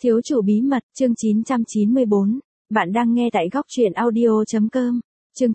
Thiếu chủ bí mật, chương 994. Bạn đang nghe tại góc truyện audio.com. Chương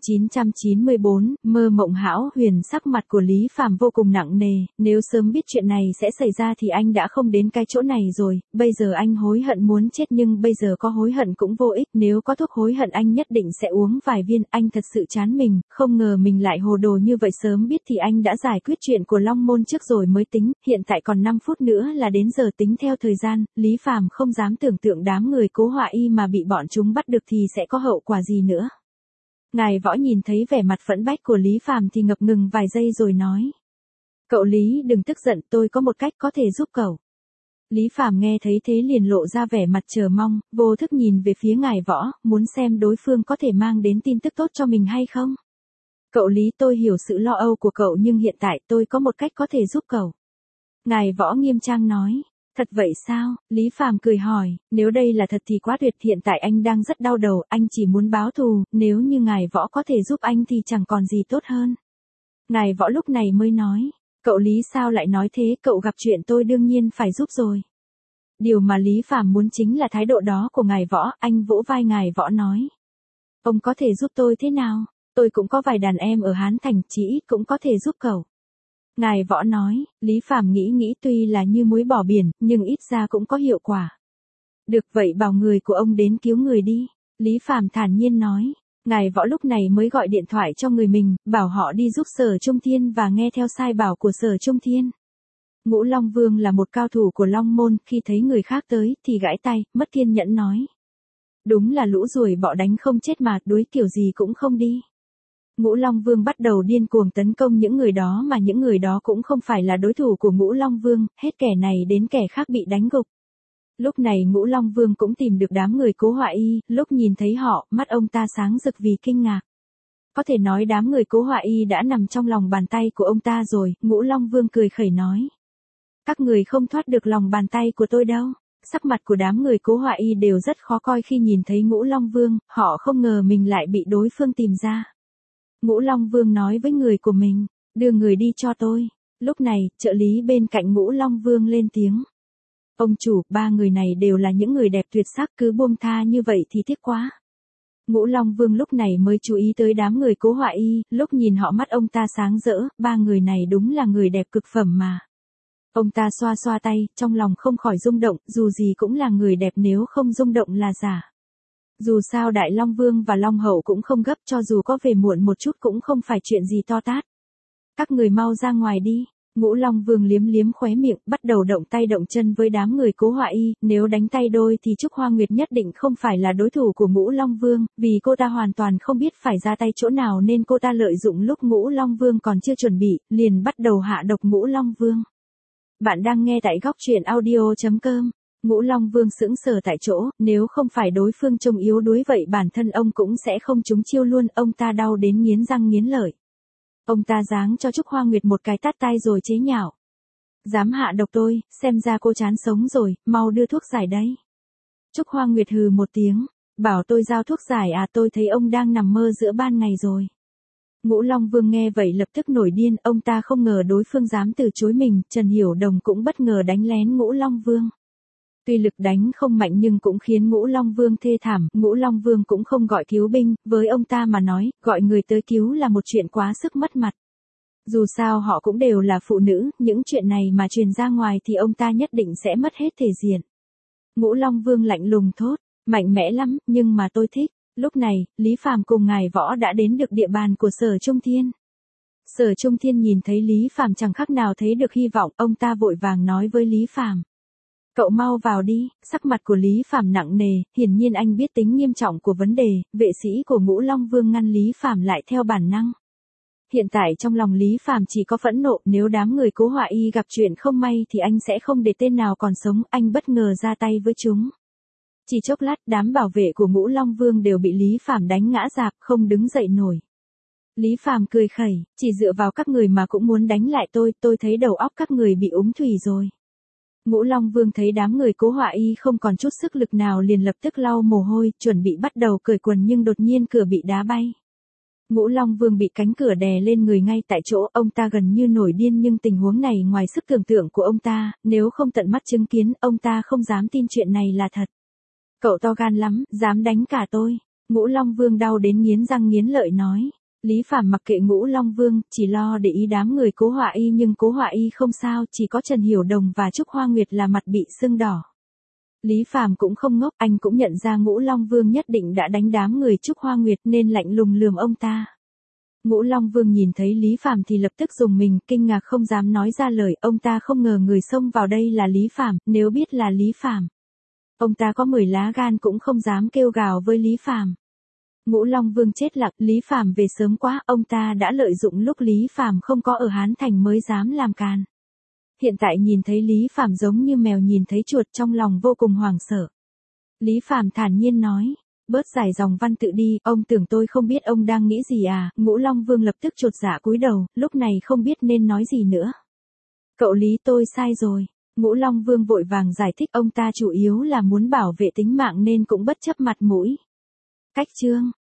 994, mơ mộng hão huyền. Sắc mặt của Lý Phàm vô cùng nặng nề, nếu sớm biết chuyện này sẽ xảy ra thì anh đã không đến cái chỗ này rồi, bây giờ anh hối hận muốn chết nhưng bây giờ có hối hận cũng vô ích, nếu có thuốc hối hận anh nhất định sẽ uống vài viên, anh thật sự chán mình, không ngờ mình lại hồ đồ như vậy, sớm biết thì anh đã giải quyết chuyện của Long Môn trước rồi mới tính, hiện tại còn 5 phút nữa là đến giờ tính theo thời gian, Lý Phàm không dám tưởng tượng đám người Cố Họa Y mà bị bọn chúng bắt được thì sẽ có hậu quả gì nữa. Ngài Võ nhìn thấy vẻ mặt phẫn bách của Lý Phàm thì ngập ngừng vài giây rồi nói. Cậu Lý đừng tức giận, tôi có một cách có thể giúp cậu. Lý Phàm nghe thấy thế liền lộ ra vẻ mặt chờ mong, vô thức nhìn về phía Ngài Võ, muốn xem đối phương có thể mang đến tin tức tốt cho mình hay không. Cậu Lý, tôi hiểu sự lo âu của cậu nhưng hiện tại tôi có một cách có thể giúp cậu. Ngài Võ nghiêm trang nói. Thật vậy sao? Lý Phàm cười hỏi, nếu đây là thật thì quá tuyệt, hiện tại anh đang rất đau đầu, anh chỉ muốn báo thù, nếu như Ngài Võ có thể giúp anh thì chẳng còn gì tốt hơn. Ngài Võ lúc này mới nói, cậu Lý sao lại nói thế, cậu gặp chuyện tôi đương nhiên phải giúp rồi. Điều mà Lý Phàm muốn chính là thái độ đó của Ngài Võ, anh vỗ vai Ngài Võ nói. Ông có thể giúp tôi thế nào? Tôi cũng có vài đàn em ở Hán Thành, chỉ ít cũng có thể giúp cậu. Ngài Võ nói, Lý Phàm nghĩ tuy là như muối bỏ biển, nhưng ít ra cũng có hiệu quả. Được vậy bảo người của ông đến cứu người đi. Lý Phàm thản nhiên nói. Ngài Võ lúc này mới gọi điện thoại cho người mình, bảo họ đi giúp Sở Trung Thiên và nghe theo sai bảo của Sở Trung Thiên. Ngũ Long Vương là một cao thủ của Long Môn, khi thấy người khác tới thì gãi tay, mất kiên nhẫn nói. Đúng là lũ ruồi bọ đánh không chết mà, đuối kiểu gì cũng không đi. Ngũ Long Vương bắt đầu điên cuồng tấn công những người đó mà những người đó cũng không phải là đối thủ của Ngũ Long Vương, hết kẻ này đến kẻ khác bị đánh gục. Lúc này Ngũ Long Vương cũng tìm được đám người Cố Họa Y, lúc nhìn thấy họ, mắt ông ta sáng rực vì kinh ngạc. Có thể nói đám người Cố Họa Y đã nằm trong lòng bàn tay của ông ta rồi, Ngũ Long Vương cười khẩy nói. Các người không thoát được lòng bàn tay của tôi đâu. Sắc mặt của đám người Cố Họa Y đều rất khó coi khi nhìn thấy Ngũ Long Vương, họ không ngờ mình lại bị đối phương tìm ra. Ngũ Long Vương nói với người của mình, đưa người đi cho tôi. Lúc này, trợ lý bên cạnh Ngũ Long Vương lên tiếng. Ông chủ, 3 người này đều là những người đẹp tuyệt sắc, cứ buông tha như vậy thì tiếc quá. Ngũ Long Vương lúc này mới chú ý tới đám người Cố Họa Y, lúc nhìn họ mắt ông ta sáng rỡ, 3 người này đúng là người đẹp cực phẩm mà. Ông ta xoa xoa tay, trong lòng không khỏi rung động, dù gì cũng là người đẹp, nếu không rung động là giả. Dù sao Đại Long Vương và Long Hậu cũng không gấp, cho dù có về muộn một chút cũng không phải chuyện gì to tát. Các người mau ra ngoài đi. Ngũ Long Vương liếm liếm khóe miệng, bắt đầu động tay động chân với đám người Cố Họa Y, nếu đánh tay đôi thì Trúc Hoa Nguyệt nhất định không phải là đối thủ của Ngũ Long Vương, vì cô ta hoàn toàn không biết phải ra tay chỗ nào nên cô ta lợi dụng lúc Ngũ Long Vương còn chưa chuẩn bị, liền bắt đầu hạ độc Ngũ Long Vương. Bạn đang nghe tại góc truyện audio.com. Ngũ Long Vương sững sờ tại chỗ, nếu không phải đối phương trông yếu đuối vậy bản thân ông cũng sẽ không trúng chiêu luôn, ông ta đau đến nghiến răng nghiến lợi. Ông ta giáng cho Trúc Hoa Nguyệt một cái tát tay rồi chế nhạo. Dám hạ độc tôi, xem ra cô chán sống rồi, mau đưa thuốc giải đây. Trúc Hoa Nguyệt hừ một tiếng, bảo tôi giao thuốc giải à, tôi thấy ông đang nằm mơ giữa ban ngày rồi. Ngũ Long Vương nghe vậy lập tức nổi điên, ông ta không ngờ đối phương dám từ chối mình, Trần Hiểu Đồng cũng bất ngờ đánh lén Ngũ Long Vương. Tuy lực đánh không mạnh nhưng cũng khiến Ngũ Long Vương thê thảm, Ngũ Long Vương cũng không gọi cứu binh, với ông ta mà nói, gọi người tới cứu là một chuyện quá sức mất mặt. Dù sao họ cũng đều là phụ nữ, những chuyện này mà truyền ra ngoài thì ông ta nhất định sẽ mất hết thể diện. Ngũ Long Vương lạnh lùng thốt, mạnh mẽ lắm, nhưng mà tôi thích. Lúc này, Lý Phàm cùng Ngài Võ đã đến được địa bàn của Sở Trung Thiên. Sở Trung Thiên nhìn thấy Lý Phàm chẳng khác nào thấy được hy vọng, ông ta vội vàng nói với Lý Phàm. Cậu mau vào đi, sắc mặt của Lý Phàm nặng nề, hiển nhiên anh biết tính nghiêm trọng của vấn đề, vệ sĩ của Ngũ Long Vương ngăn Lý Phàm lại theo bản năng. Hiện tại trong lòng Lý Phàm chỉ có phẫn nộ, nếu đám người Cố Họa Y gặp chuyện không may thì anh sẽ không để tên nào còn sống, anh bất ngờ ra tay với chúng. Chỉ chốc lát, đám bảo vệ của Ngũ Long Vương đều bị Lý Phàm đánh ngã rạp, không đứng dậy nổi. Lý Phàm cười khẩy, chỉ dựa vào các người mà cũng muốn đánh lại tôi thấy đầu óc các người bị úng thủy rồi. Ngũ Long Vương thấy đám người Cố Họa Y không còn chút sức lực nào liền lập tức lau mồ hôi, chuẩn bị bắt đầu cởi quần nhưng đột nhiên cửa bị đá bay. Ngũ Long Vương bị cánh cửa đè lên người ngay tại chỗ, ông ta gần như nổi điên nhưng tình huống này ngoài sức tưởng tượng của ông ta, nếu không tận mắt chứng kiến, ông ta không dám tin chuyện này là thật. Cậu to gan lắm, dám đánh cả tôi. Ngũ Long Vương đau đến nghiến răng nghiến lợi nói. Lý Phàm mặc kệ Ngũ Long Vương, chỉ lo để ý đám người Cố Họa Y nhưng Cố Họa Y không sao, chỉ có Trần Hiểu Đồng và Trúc Hoa Nguyệt là mặt bị sưng đỏ. Lý Phàm cũng không ngốc, anh cũng nhận ra Ngũ Long Vương nhất định đã đánh đám người Trúc Hoa Nguyệt nên lạnh lùng lườm ông ta. Ngũ Long Vương nhìn thấy Lý Phàm thì lập tức rùng mình, kinh ngạc không dám nói ra lời, ông ta không ngờ người xông vào đây là Lý Phàm, nếu biết là Lý Phàm, ông ta có 10 lá gan cũng không dám kêu gào với Lý Phàm. Ngũ Long Vương chết lặng, Lý Phàm về sớm quá, ông ta đã lợi dụng lúc Lý Phàm không có ở Hán Thành mới dám làm càn. Hiện tại nhìn thấy Lý Phàm giống như mèo nhìn thấy chuột, trong lòng vô cùng hoảng sợ. Lý Phàm thản nhiên nói, bớt giải dòng văn tự đi, ông tưởng tôi không biết ông đang nghĩ gì à? Ngũ Long Vương lập tức chột dạ cúi đầu, lúc này không biết nên nói gì nữa. Cậu Lý, tôi sai rồi. Ngũ Long Vương vội vàng giải thích, ông ta chủ yếu là muốn bảo vệ tính mạng nên cũng bất chấp mặt mũi. Cách chương